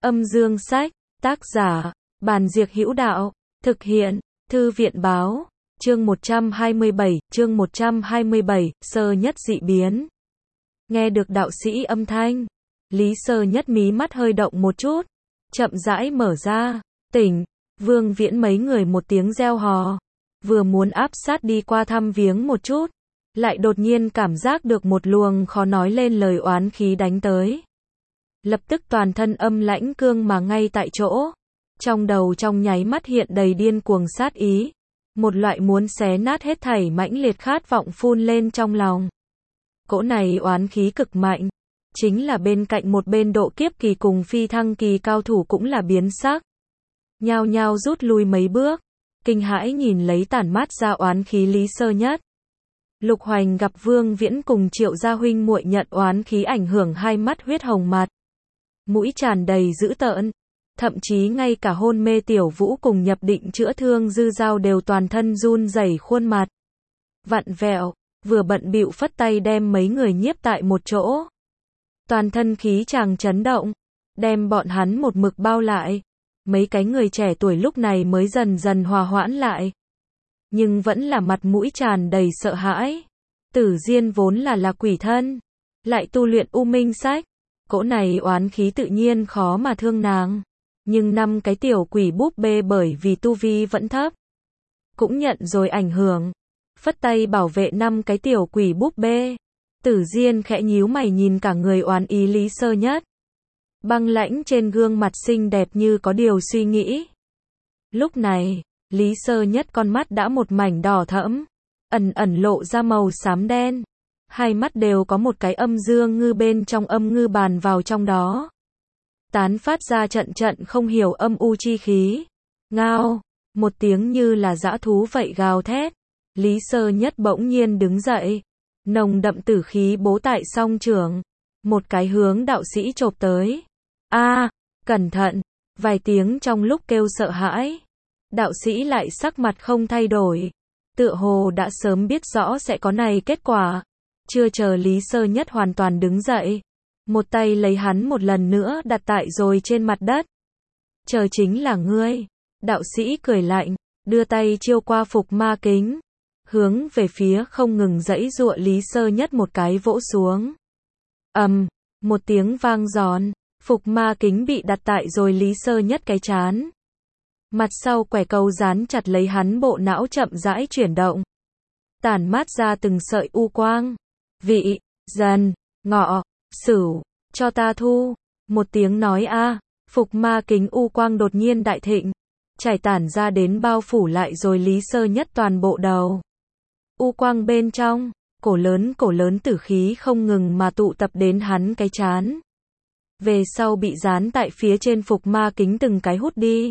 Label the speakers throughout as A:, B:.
A: Âm dương sách, tác giả, Bàn Diệc Hữu Đạo, thực hiện, Thư viện báo, chương 127, sơ nhất dị biến. Nghe được đạo sĩ âm thanh, Lý Sơ Nhất mí mắt hơi động một chút, chậm rãi mở ra, tỉnh, Vương Viễn mấy người một tiếng reo hò, vừa muốn áp sát đi qua thăm viếng một chút, lại đột nhiên cảm giác được một luồng khó nói lên lời oán khí đánh tới. Lập tức toàn thân âm lãnh cương mà ngay tại chỗ, trong đầu trong nháy mắt hiện đầy điên cuồng sát ý, một loại muốn xé nát hết thảy mãnh liệt khát vọng phun lên trong lòng. Cỗ này oán khí cực mạnh, chính là bên cạnh một bên độ kiếp kỳ cùng phi thăng kỳ cao thủ cũng là biến sắc. Nhao nhao rút lui mấy bước, kinh hãi nhìn lấy tản mát ra oán khí Lý Sơ Nhất. Lục Hoành gặp Vương Viễn cùng Triệu gia huynh muội nhận oán khí ảnh hưởng hai mắt huyết hồng mặt, mũi tràn đầy dữ tợn, thậm chí ngay cả hôn mê Tiểu Vũ cùng nhập định chữa thương Dư Giao đều toàn thân run rẩy khuôn mặt vặn vẹo, vừa bận bịu phất tay đem mấy người nhiếp tại một chỗ. Toàn thân khí chàng chấn động, đem bọn hắn một mực bao lại. Mấy cái người trẻ tuổi lúc này mới dần dần hòa hoãn lại, nhưng vẫn là mặt mũi tràn đầy sợ hãi. Tử Diên vốn là quỷ thân, lại tu luyện U Minh Sách, cỗ này oán khí tự nhiên khó mà thương nàng. Nhưng năm cái tiểu quỷ búp bê bởi vì tu vi vẫn thấp, cũng nhận rồi ảnh hưởng. Phất tay bảo vệ năm cái tiểu quỷ búp bê. Tử Diên khẽ nhíu mày nhìn cả người oán ý Lý Sơ Nhất. Băng lãnh trên gương mặt xinh đẹp như có điều suy nghĩ. Lúc này, Lý Sơ Nhất con mắt đã một mảnh đỏ thẫm, ẩn ẩn lộ ra màu xám đen. Hai mắt đều có một cái âm dương ngư bên trong âm ngư bàn vào trong đó, tán phát ra trận trận không hiểu âm u chi khí. Ngao, một tiếng như là dã thú vậy gào thét. Lý Sơ Nhất bỗng nhiên đứng dậy, nồng đậm tử khí bố tại song trưởng, một cái hướng đạo sĩ chộp tới. A, cẩn thận, vài tiếng trong lúc kêu sợ hãi. Đạo sĩ lại sắc mặt không thay đổi, tựa hồ đã sớm biết rõ sẽ có này kết quả. Chưa chờ Lý Sơ Nhất hoàn toàn đứng dậy, một tay lấy hắn một lần nữa đặt tại rồi trên mặt đất. Chờ chính là ngươi. Đạo sĩ cười lạnh, đưa tay chiêu qua phục ma kính, hướng về phía không ngừng giãy giụa Lý Sơ Nhất một cái vỗ xuống. Một tiếng vang giòn, phục ma kính bị đặt tại rồi Lý Sơ Nhất cái trán. Mặt sau quẻ câu dán chặt lấy hắn bộ não chậm rãi chuyển động, tản mát ra từng sợi u quang. Vị, Dần, Ngọ, Sửu, cho ta thu. Một tiếng nói a, phục ma kính u quang đột nhiên đại thịnh, trải tản ra đến bao phủ lại rồi Lý Sơ Nhất toàn bộ đầu. U quang bên trong, cổ lớn tử khí không ngừng mà tụ tập đến hắn cái trán. Về sau bị dán tại phía trên phục ma kính từng cái hút đi.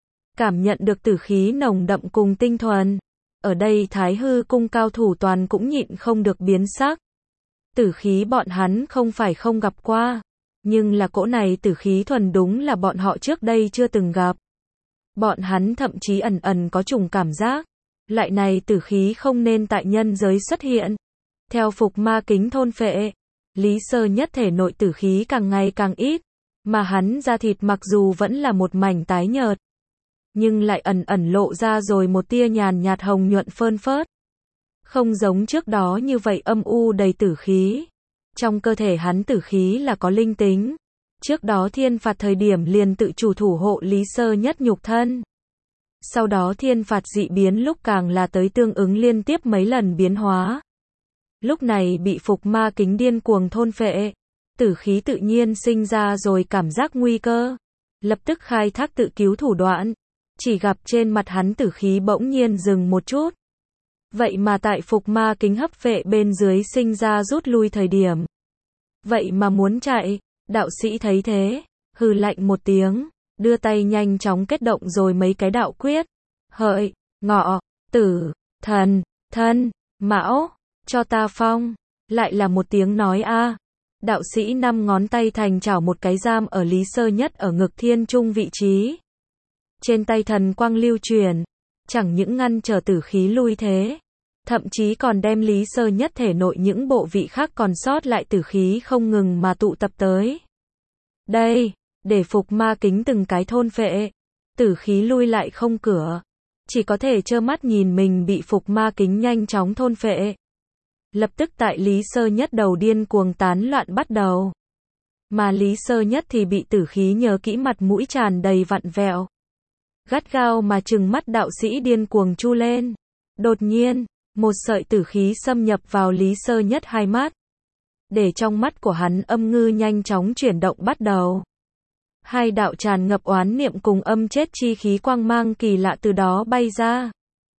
A: Cảm nhận được tử khí nồng đậm cùng tinh thuần, ở đây Thái Hư cung cao thủ toàn cũng nhịn không được biến sắc. Tử khí bọn hắn không phải không gặp qua, nhưng là cỗ này tử khí thuần đúng là bọn họ trước đây chưa từng gặp. Bọn hắn thậm chí ẩn ẩn có trùng cảm giác, loại này tử khí không nên tại nhân giới xuất hiện. Theo phục ma kính thôn phệ, Lý Sơ Nhất thể nội tử khí càng ngày càng ít, mà hắn da thịt mặc dù vẫn là một mảnh tái nhợt, nhưng lại ẩn ẩn lộ ra rồi một tia nhàn nhạt hồng nhuận phơn phớt. Không giống trước đó như vậy âm u đầy tử khí. Trong cơ thể hắn tử khí là có linh tính. Trước đó thiên phạt thời điểm liền tự chủ thủ hộ Lý Sơ Nhất nhục thân. Sau đó thiên phạt dị biến lúc càng là tới tương ứng liên tiếp mấy lần biến hóa. Lúc này bị phục ma kính điên cuồng thôn phệ, tử khí tự nhiên sinh ra rồi cảm giác nguy cơ. Lập tức khai thác tự cứu thủ đoạn. Chỉ gặp trên mặt hắn tử khí bỗng nhiên dừng một chút. Vậy mà tại phục ma kính hấp phệ bên dưới sinh ra rút lui thời điểm. Vậy mà muốn chạy. Đạo sĩ thấy thế, hừ lạnh một tiếng, đưa tay nhanh chóng kết động rồi mấy cái đạo quyết. Hợi, Ngọ, Tử, Thần, Thân, Mão, cho ta phong. Lại là một tiếng nói a. Đạo sĩ năm ngón tay thành chảo một cái giam ở Lý Sơ Nhất ở ngực thiên trung vị trí. Trên tay thần quang lưu truyền, chẳng những ngăn trở tử khí lui thế, thậm chí còn đem Lý Sơ Nhất thể nội những bộ vị khác còn sót lại tử khí không ngừng mà tụ tập tới. Đây, để phục ma kính từng cái thôn phệ. Tử khí lui lại không cửa, chỉ có thể trơ mắt nhìn mình bị phục ma kính nhanh chóng thôn phệ. Lập tức tại Lý Sơ Nhất đầu điên cuồng tán loạn bắt đầu. Mà Lý Sơ Nhất thì bị tử khí nhớ kỹ, mặt mũi tràn đầy vặn vẹo. Gắt gao mà trừng mắt đạo sĩ điên cuồng chu lên. Đột nhiên, một sợi tử khí xâm nhập vào Lý Sơ Nhất hai mắt. Để trong mắt của hắn âm ngư nhanh chóng chuyển động bắt đầu. Hai đạo tràn ngập oán niệm cùng âm chết chi khí quang mang kỳ lạ từ đó bay ra.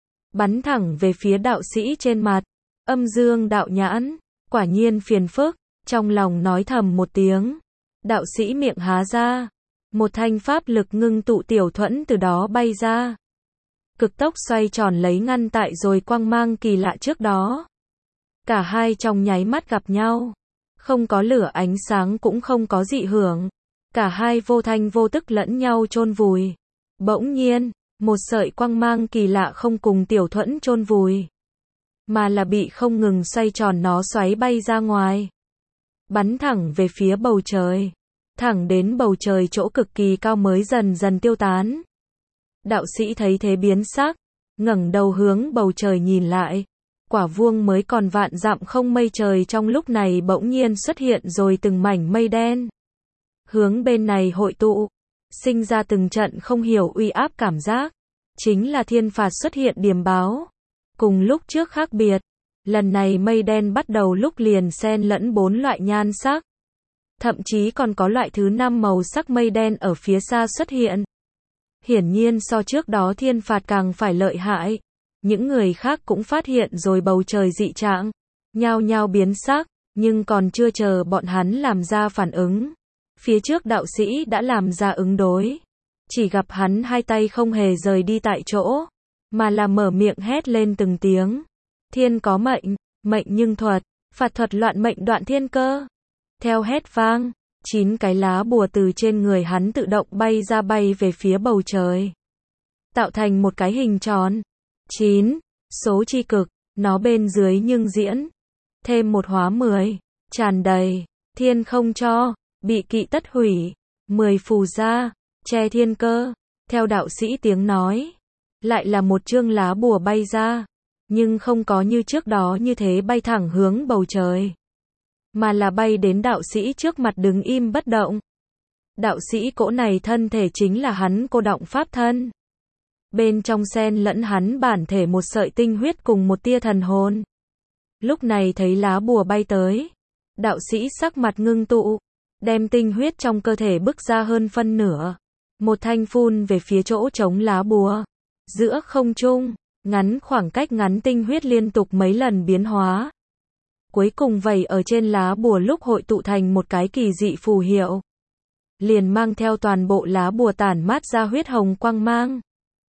A: Bắn thẳng về phía đạo sĩ trên mặt. Âm dương đạo nhãn, quả nhiên phiền phức, trong lòng nói thầm một tiếng. Đạo sĩ miệng há ra. Một thanh pháp lực ngưng tụ tiểu thuẫn từ đó bay ra. Cực tốc xoay tròn lấy ngăn tại rồi quang mang kỳ lạ trước đó. Cả hai trong nháy mắt gặp nhau. Không có lửa ánh sáng cũng không có dị hưởng. Cả hai vô thanh vô tức lẫn nhau chôn vùi. Bỗng nhiên, một sợi quang mang kỳ lạ không cùng tiểu thuẫn chôn vùi, mà là bị không ngừng xoay tròn nó xoáy bay ra ngoài. Bắn thẳng về phía bầu trời. Thẳng đến bầu trời chỗ cực kỳ cao mới dần dần tiêu tán. Đạo sĩ thấy thế biến sắc, ngẩng đầu hướng bầu trời nhìn lại. Quả vuông mới còn vạn dặm không mây trời trong lúc này bỗng nhiên xuất hiện rồi từng mảnh mây đen. Hướng bên này hội tụ, sinh ra từng trận không hiểu uy áp cảm giác. Chính là thiên phạt xuất hiện điềm báo. Cùng lúc trước khác biệt, lần này mây đen bắt đầu lúc liền xen lẫn 4 loại nhan sắc. Thậm chí còn có loại thứ 5 màu sắc mây đen ở phía xa xuất hiện. Hiển nhiên so trước đó thiên phạt càng phải lợi hại. Những người khác cũng phát hiện rồi bầu trời dị trạng, nhao nhao biến sắc, nhưng còn chưa chờ bọn hắn làm ra phản ứng. Phía trước đạo sĩ đã làm ra ứng đối. Chỉ gặp hắn hai tay không hề rời đi tại chỗ, mà là mở miệng hét lên từng tiếng. Thiên có mệnh, mệnh nhưng thuật, phạt thuật loạn mệnh đoạn thiên cơ. Theo hét vang, 9 cái lá bùa từ trên người hắn tự động bay ra bay về phía bầu trời. Tạo thành một cái hình tròn. 9, số chi cực, nó bên dưới nhưng diễn. Thêm một hóa 10, tràn đầy, thiên không cho, bị kỵ tất hủy. 10 phù ra, che thiên cơ. Theo đạo sĩ tiếng nói, lại là một chương lá bùa bay ra. Nhưng không có như trước đó như thế bay thẳng hướng bầu trời, mà là bay đến đạo sĩ trước mặt đứng im bất động. Đạo sĩ cỗ này thân thể chính là hắn cô động pháp thân. Bên trong xen lẫn hắn bản thể một sợi tinh huyết cùng một tia thần hồn. Lúc này thấy lá bùa bay tới, đạo sĩ sắc mặt ngưng tụ, đem tinh huyết trong cơ thể bức ra hơn phân nửa. Một thanh phun về phía chỗ trống lá bùa. Giữa không trung, ngắn khoảng cách ngắn tinh huyết liên tục mấy lần biến hóa. Cuối cùng vẩy ở trên lá bùa lúc hội tụ thành một cái kỳ dị phù hiệu. Liền mang theo toàn bộ lá bùa tản mát ra huyết hồng quang mang.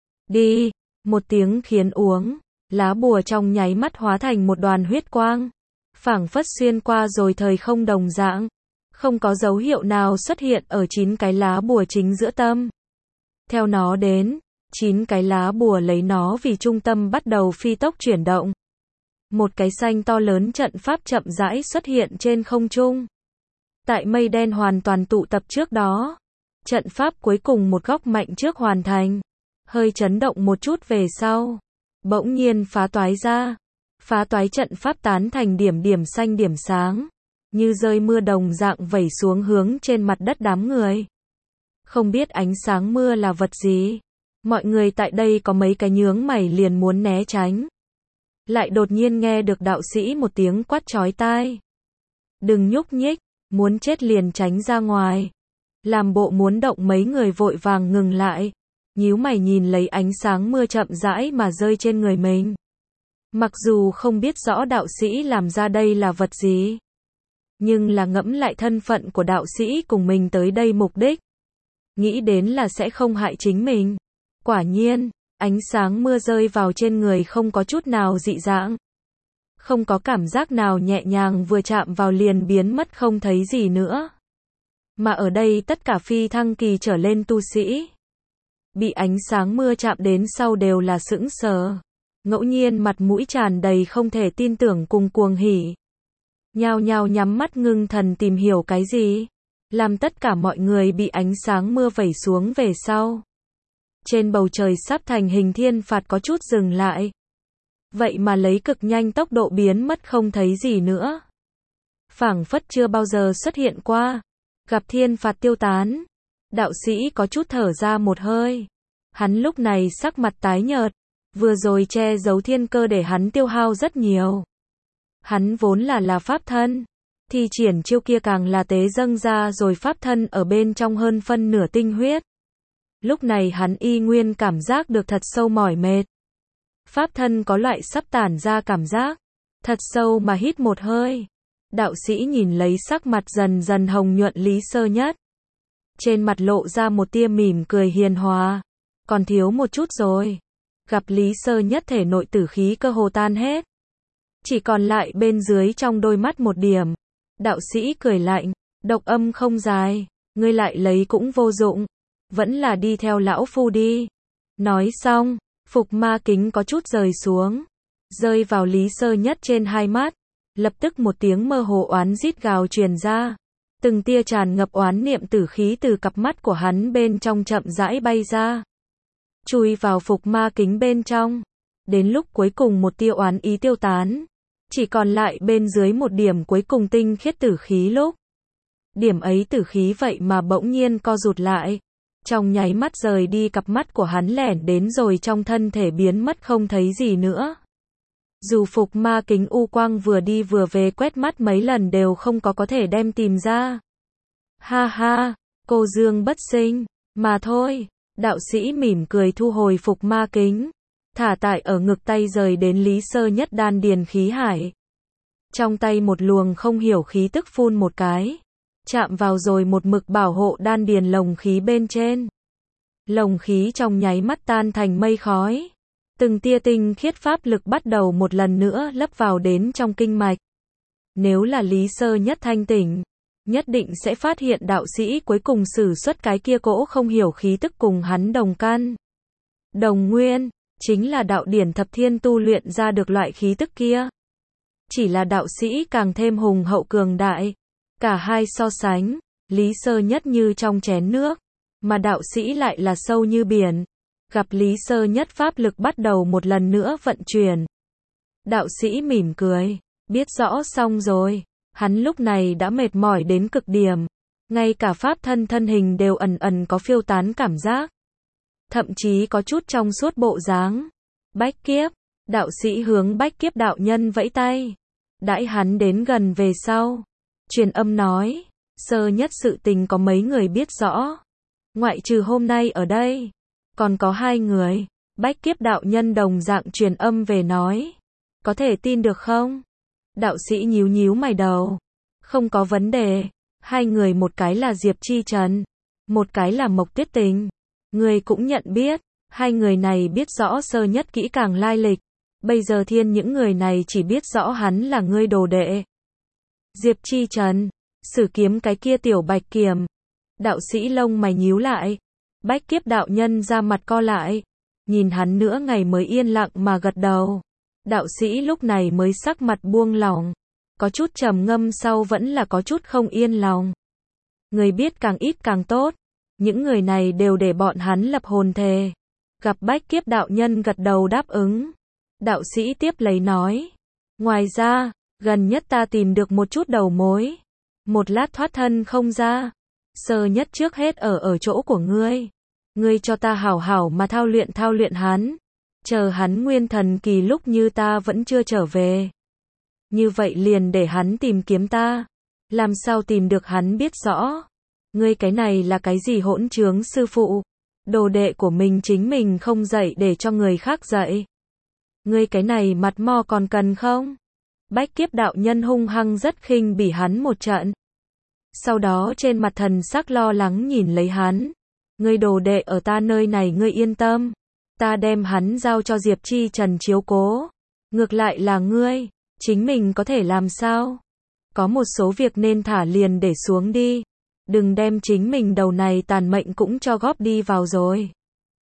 A: Đi, một tiếng khiến uống, lá bùa trong nháy mắt hóa thành một đoàn huyết quang. Phảng phất xuyên qua rồi thời không đồng dạng. Không có dấu hiệu nào xuất hiện ở 9 cái lá bùa chính giữa tâm. Theo nó đến, 9 cái lá bùa lấy nó vì trung tâm bắt đầu phi tốc chuyển động. Một cái xanh to lớn trận pháp chậm rãi xuất hiện trên không trung. Tại mây đen hoàn toàn tụ tập trước đó, trận pháp cuối cùng một góc mạnh trước hoàn thành. Hơi chấn động một chút về sau, bỗng nhiên phá toái ra. Phá toái trận pháp tán thành điểm điểm xanh điểm sáng, như rơi mưa đồng dạng vẩy xuống hướng trên mặt đất đám người. Không biết ánh sáng mưa là vật gì. Mọi người tại đây có mấy cái nhướng mày liền muốn né tránh. Lại đột nhiên nghe được đạo sĩ một tiếng quát chói tai. Đừng nhúc nhích, muốn chết liền tránh ra ngoài. Làm bộ muốn động mấy người vội vàng ngừng lại. Nhíu mày nhìn lấy ánh sáng mưa chậm rãi mà rơi trên người mình. Mặc dù không biết rõ đạo sĩ làm ra đây là vật gì, nhưng là ngẫm lại thân phận của đạo sĩ cùng mình tới đây mục đích. Nghĩ đến là sẽ không hại chính mình. Quả nhiên, ánh sáng mưa rơi vào trên người không có chút nào dị dạng. Không có cảm giác nào nhẹ nhàng vừa chạm vào liền biến mất không thấy gì nữa. Mà ở đây tất cả phi thăng kỳ trở lên tu sĩ, bị ánh sáng mưa chạm đến sau đều là sững sờ. Ngẫu nhiên mặt mũi tràn đầy không thể tin tưởng cùng cuồng hỉ. Nhao nhao nhắm mắt ngưng thần tìm hiểu cái gì. làm tất cả mọi người bị ánh sáng mưa vẩy xuống về sau. Trên bầu trời sắp thành hình thiên phạt có chút dừng lại. Vậy mà lấy cực nhanh tốc độ biến mất không thấy gì nữa. Phảng phất chưa bao giờ xuất hiện qua. Gặp thiên phạt tiêu tán. Đạo sĩ có chút thở ra một hơi. Hắn lúc này sắc mặt tái nhợt. Vừa rồi che giấu thiên cơ để hắn tiêu hao rất nhiều. Hắn vốn là pháp thân. Thì triển chiêu kia càng là tế dâng ra rồi pháp thân ở bên trong hơn phân nửa tinh huyết. Lúc này hắn y nguyên cảm giác được thật sâu mỏi mệt. Pháp thân có loại sắp tản ra cảm giác. Thật sâu mà hít một hơi. Đạo sĩ nhìn lấy sắc mặt dần dần hồng nhuận Lý Sơ Nhất. Trên mặt lộ ra một tia mỉm cười hiền hòa. Còn thiếu một chút rồi. Gặp Lý Sơ Nhất thể nội tử khí cơ hồ tan hết. Chỉ còn lại bên dưới trong đôi mắt một điểm. Đạo sĩ cười lạnh. Độc âm không dài. Ngươi lại lấy cũng vô dụng. Vẫn là đi theo lão phu đi. Nói xong. Phục ma kính có chút rời xuống. Rơi vào Lý Sơ Nhất trên hai mắt. Lập tức một tiếng mơ hồ oán rít gào truyền ra. Từng tia tràn ngập oán niệm tử khí từ cặp mắt của hắn bên trong chậm rãi bay ra. Chui vào phục ma kính bên trong. Đến lúc cuối cùng một tia oán ý tiêu tán. Chỉ còn lại bên dưới một điểm cuối cùng tinh khiết tử khí lúc. Điểm ấy tử khí vậy mà bỗng nhiên co rụt lại. Trong nháy mắt rời đi cặp mắt của hắn lẻn đến rồi trong thân thể biến mất không thấy gì nữa. Dù phục ma kính u quang vừa đi vừa về quét mắt mấy lần đều không có thể đem tìm ra. Ha ha, cô Dương bất sinh, mà thôi. Đạo sĩ mỉm cười thu hồi phục ma kính. Thả tại ở ngực tay rời đến Lý Sơ Nhất đan điền khí hải. Trong tay một luồng không hiểu khí tức phun một cái. Chạm vào rồi một mực bảo hộ đan điền lồng khí bên trên. Lồng khí trong nháy mắt tan thành mây khói. Từng tia tinh khiết pháp lực bắt đầu một lần nữa lấp vào đến trong kinh mạch. Nếu là Lý Sơ Nhất thanh tỉnh, nhất định sẽ phát hiện đạo sĩ cuối cùng sử xuất cái kia cỗ không hiểu khí tức cùng hắn đồng căn. Đồng nguyên, chính là đạo điển thập thiên tu luyện ra được loại khí tức kia. Chỉ là đạo sĩ càng thêm hùng hậu cường đại. Cả hai so sánh, Lý Sơ Nhất như trong chén nước, mà đạo sĩ lại là sâu như biển. Gặp Lý Sơ Nhất pháp lực bắt đầu một lần nữa vận chuyển. Đạo sĩ mỉm cười, biết rõ xong rồi. Hắn lúc này đã mệt mỏi đến cực điểm. Ngay cả pháp thân hình đều ẩn ẩn có phiêu tán cảm giác. Thậm chí có chút trong suốt bộ dáng. Bách Kiếp, đạo sĩ hướng Bách Kiếp đạo nhân vẫy tay. Đãi hắn đến gần về sau. Truyền âm nói, Sơ Nhất sự tình có mấy người biết rõ. Ngoại trừ hôm nay ở đây. Còn có hai người. Bách Kiếp đạo nhân đồng dạng truyền âm về nói. Có thể tin được không? Đạo sĩ nhíu nhíu mày đầu. Không có vấn đề. Hai người một cái là Diệp Chi Trần. Một cái là Mộc Tuyết Tình. Người cũng nhận biết. Hai người này biết rõ Sơ Nhất kỹ càng lai lịch. Bây giờ thiên những người này chỉ biết rõ hắn là ngươi đồ đệ. Diệp Chi Trần. Sử kiếm cái kia tiểu bạch kiểm. Đạo sĩ lông mày nhíu lại. Bách Kiếp đạo nhân ra mặt co lại. Nhìn hắn nữa ngày mới yên lặng mà gật đầu. Đạo sĩ lúc này mới sắc mặt buông lỏng. Có chút trầm ngâm sau vẫn là có chút không yên lòng. Người biết càng ít càng tốt. Những người này đều để bọn hắn lập hồn thề. Gặp Bách Kiếp đạo nhân gật đầu đáp ứng. Đạo sĩ tiếp lấy nói. Ngoài ra, gần nhất ta tìm được một chút đầu mối. Một lát thoát thân không ra. Sơ Nhất trước hết ở chỗ của ngươi. Ngươi cho ta hảo hảo mà thao luyện hắn. Chờ hắn nguyên thần kỳ lúc như ta vẫn chưa trở về. Như vậy liền để hắn tìm kiếm ta. Làm sao tìm được hắn biết rõ. Ngươi cái này là cái gì hỗn trướng sư phụ. Đồ đệ của mình chính mình không dạy để cho người khác dạy. Ngươi cái này mặt mo còn cần không? Bách Kiếp đạo nhân hung hăng rất khinh bỉ hắn một trận. Sau đó trên mặt thần sắc lo lắng nhìn lấy hắn. Ngươi đồ đệ ở ta nơi này ngươi yên tâm. Ta đem hắn giao cho Diệp Chi Trần chiếu cố. Ngược lại là ngươi, chính mình có thể làm sao? Có một số việc nên thả liền để xuống đi. Đừng đem chính mình đầu này tàn mệnh cũng cho góp đi vào rồi.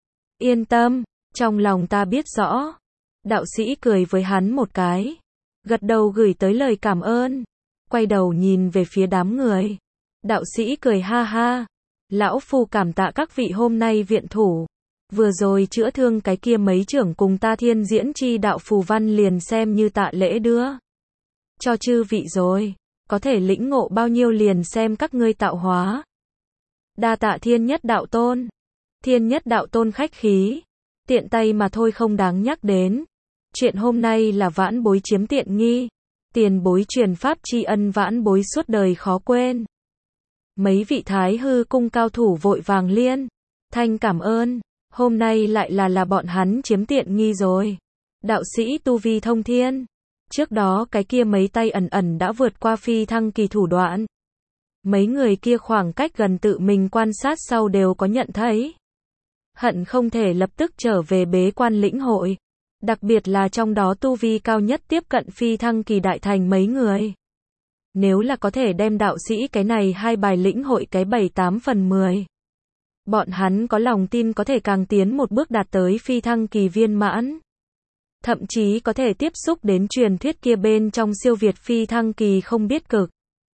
A: Yên tâm, trong lòng ta biết rõ. Đạo sĩ cười với hắn một cái. Gật đầu gửi tới lời cảm ơn. Quay đầu nhìn về phía đám người. Đạo sĩ cười ha ha. Lão Phu cảm tạ các vị hôm nay viện thủ. Vừa rồi chữa thương cái kia mấy trưởng cùng ta thiên diễn chi đạo phù văn liền xem như tạ lễ đưa cho chư vị rồi. Có thể lĩnh ngộ bao nhiêu liền xem các ngươi tạo hóa. Đa tạ Thiên Nhất Đạo Tôn. Thiên Nhất Đạo Tôn khách khí. Tiện tay mà thôi không đáng nhắc đến. Chuyện hôm nay là vãn bối chiếm tiện nghi. Tiền bối truyền pháp tri ân vãn bối suốt đời khó quên. Mấy vị Thái Hư cung cao thủ vội vàng liên thanh cảm ơn. Hôm nay lại là bọn hắn chiếm tiện nghi rồi. Đạo sĩ tu vi thông thiên. Trước đó cái kia mấy tay ẩn ẩn đã vượt qua phi thăng kỳ thủ đoạn. Mấy người kia khoảng cách gần tự mình quan sát sau đều có nhận thấy. Hận không thể lập tức trở về bế quan lĩnh hội. Đặc biệt là trong đó tu vi cao nhất tiếp cận phi thăng kỳ đại thành mấy người. Nếu là có thể đem đạo sĩ cái này hai bài lĩnh hội cái 7-8 phần 10. Bọn hắn có lòng tin có thể càng tiến một bước đạt tới phi thăng kỳ viên mãn. Thậm chí có thể tiếp xúc đến truyền thuyết kia bên trong siêu việt phi thăng kỳ không biết cực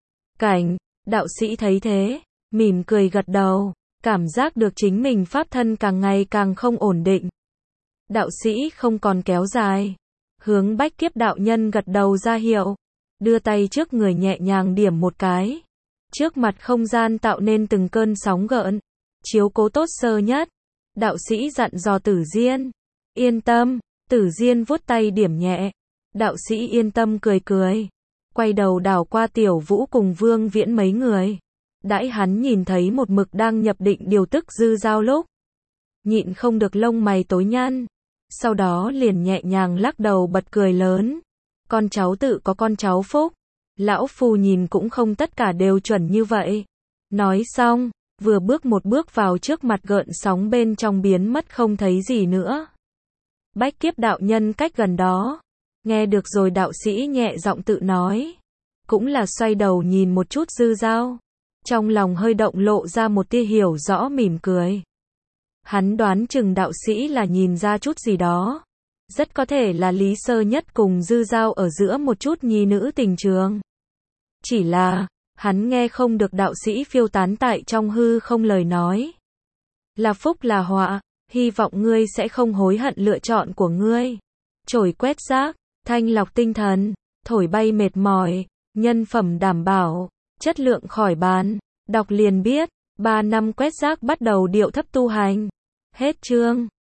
A: cảnh. Đạo sĩ thấy thế, mỉm cười gật đầu, cảm giác được chính mình pháp thân càng ngày càng không ổn định. Đạo sĩ không còn kéo dài, hướng Bách Kiếp đạo nhân gật đầu ra hiệu, đưa tay trước người nhẹ nhàng điểm một cái. Trước mặt không gian tạo nên từng cơn sóng gợn, chiếu cố tốt sơ nhất. Đạo sĩ dặn dò Tử Diên, yên tâm. Tử Diên vuốt tay điểm nhẹ. Đạo sĩ yên tâm cười cười. Quay đầu đảo qua Tiểu Vũ cùng Vương Viễn mấy người. Đãi hắn nhìn thấy một mực đang nhập định điều tức Dư Dao lúc. Nhịn không được lông mày tối nhăn. Sau đó liền nhẹ nhàng lắc đầu bật cười lớn. Con cháu tự có con cháu phúc. Lão Phu nhìn cũng không tất cả đều chuẩn như vậy. Nói xong, vừa bước một bước vào trước mặt gợn sóng bên trong biến mất không thấy gì nữa. Bách Kiếp đạo nhân cách gần đó. Nghe được rồi đạo sĩ nhẹ giọng tự nói. Cũng là xoay đầu nhìn một chút Dư Dao. Trong lòng hơi động lộ ra một tia hiểu rõ mỉm cười. Hắn đoán chừng đạo sĩ là nhìn ra chút gì đó. Rất có thể là Lý Sơ Nhất cùng Dư Dao ở giữa một chút nhi nữ tình trường. Chỉ là, hắn nghe không được đạo sĩ phiêu tán tại trong hư không lời nói. Là phúc là họa, hy vọng ngươi sẽ không hối hận lựa chọn của ngươi. Chổi quét rác, thanh lọc tinh thần, thổi bay mệt mỏi, nhân phẩm đảm bảo, chất lượng khỏi bàn. Đọc liền biết, 3 năm quét rác bắt đầu điệu thấp tu hành. Hết chương.